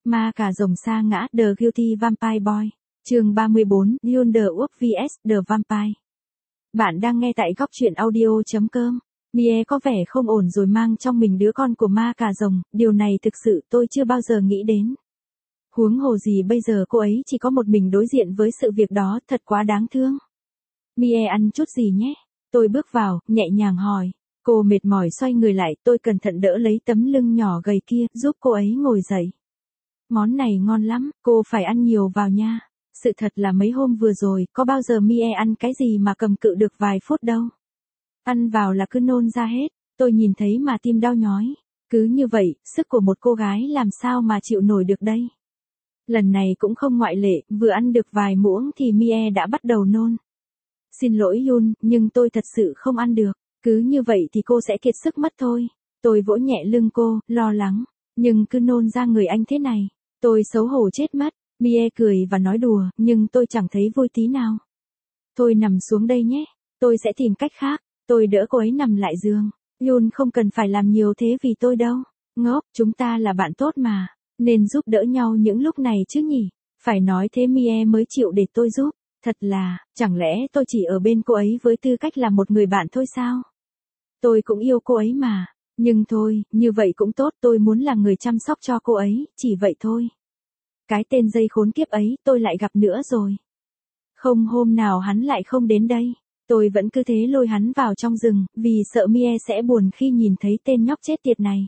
Ma cà rồng sa ngã, The Guilty Vampire Boy. Chương 34, Yoon The Wolf vs The Vampire. Bạn đang nghe tại góc truyện audio.com. Mie có vẻ không ổn rồi, mang trong mình đứa con của ma cà rồng, điều này thực sự tôi chưa bao giờ nghĩ đến. Huống hồ gì bây giờ cô ấy chỉ có một mình đối diện với sự việc đó, thật quá đáng thương. Mie ăn chút gì nhé? Tôi bước vào, nhẹ nhàng hỏi. Cô mệt mỏi xoay người lại, tôi cẩn thận đỡ lấy tấm lưng nhỏ gầy kia, giúp cô ấy ngồi dậy. Món này ngon lắm, cô phải ăn nhiều vào nha. Sự thật là mấy hôm vừa rồi, có bao giờ Mie ăn cái gì mà cầm cự được vài phút đâu. Ăn vào là cứ nôn ra hết, tôi nhìn thấy mà tim đau nhói. Cứ như vậy, sức của một cô gái làm sao mà chịu nổi được đây. Lần này cũng không ngoại lệ, vừa ăn được vài muỗng thì Mie đã bắt đầu nôn. Xin lỗi Yoon, nhưng tôi thật sự không ăn được. Cứ như vậy thì cô sẽ kiệt sức mất thôi. Tôi vỗ nhẹ lưng cô, lo lắng. Nhưng cứ nôn ra người anh thế này. Tôi xấu hổ chết mất. Mie cười và nói đùa, nhưng tôi chẳng thấy vui tí nào. Thôi nằm xuống đây nhé. Tôi sẽ tìm cách khác. Tôi đỡ cô ấy nằm lại giường. Yoon không cần phải làm nhiều thế vì tôi đâu. Ngốc, chúng ta là bạn tốt mà. Nên giúp đỡ nhau những lúc này chứ nhỉ. Phải nói thế Mie mới chịu để tôi giúp. Thật là, chẳng lẽ tôi chỉ ở bên cô ấy với tư cách là một người bạn thôi sao? Tôi cũng yêu cô ấy mà. Nhưng thôi, như vậy cũng tốt, tôi muốn là người chăm sóc cho cô ấy, chỉ vậy thôi. Cái tên dây khốn kiếp ấy, tôi lại gặp nữa rồi. Không, hôm nào hắn lại không đến đây. Tôi vẫn cứ thế lôi hắn vào trong rừng, vì sợ Mie sẽ buồn khi nhìn thấy tên nhóc chết tiệt này.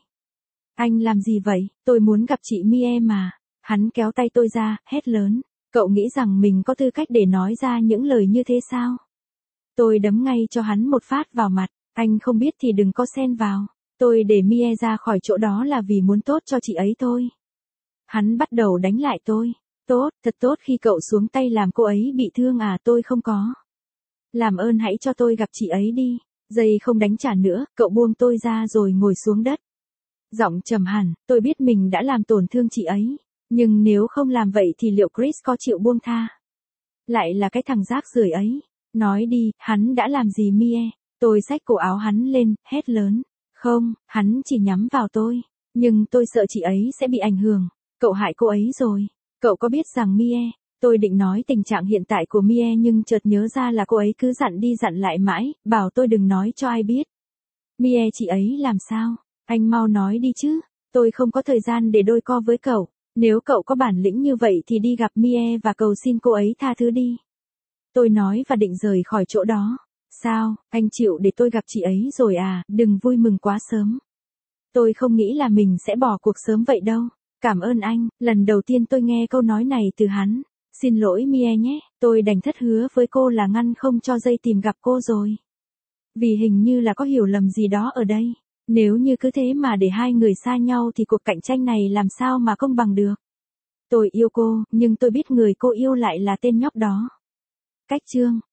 Anh làm gì vậy? Tôi muốn gặp chị Mie mà. Hắn kéo tay tôi ra, hét lớn. Cậu nghĩ rằng mình có tư cách để nói ra những lời như thế sao? Tôi đấm ngay cho hắn một phát vào mặt. Anh không biết thì đừng có xen vào. Tôi để Mie ra khỏi chỗ đó là vì muốn tốt cho chị ấy thôi. Hắn bắt đầu đánh lại tôi. Tốt, thật tốt khi cậu xuống tay làm cô ấy bị thương à, tôi không có. Làm ơn hãy cho tôi gặp chị ấy đi. Dây không đánh trả nữa, cậu buông tôi ra rồi ngồi xuống đất. Giọng trầm hẳn, tôi biết mình đã làm tổn thương chị ấy. Nhưng nếu không làm vậy thì liệu Chris có chịu buông tha? Lại là cái thằng rác rưởi ấy. Nói đi, hắn đã làm gì Mie? Tôi xách cổ áo hắn lên, hét lớn. Không, hắn chỉ nhắm vào tôi. Nhưng tôi sợ chị ấy sẽ bị ảnh hưởng. Cậu hại cô ấy rồi. Cậu có biết rằng Mie... Tôi định nói tình trạng hiện tại của Mie nhưng chợt nhớ ra là cô ấy cứ dặn đi dặn lại mãi, bảo tôi đừng nói cho ai biết. Mie chị ấy làm sao? Anh mau nói đi chứ. Tôi không có thời gian để đôi co với cậu. Nếu cậu có bản lĩnh như vậy thì đi gặp Mie và cầu xin cô ấy tha thứ đi. Tôi nói và định rời khỏi chỗ đó. Sao, anh chịu để tôi gặp chị ấy rồi à, đừng vui mừng quá sớm. Tôi không nghĩ là mình sẽ bỏ cuộc sớm vậy đâu. Cảm ơn anh, lần đầu tiên tôi nghe câu nói này từ hắn. Xin lỗi Mie nhé, tôi đành thất hứa với cô là ngăn không cho dây tìm gặp cô rồi. Vì hình như là có hiểu lầm gì đó ở đây. Nếu như cứ thế mà để hai người xa nhau thì cuộc cạnh tranh này làm sao mà công bằng được. Tôi yêu cô, nhưng tôi biết người cô yêu lại là tên nhóc đó. Cách chương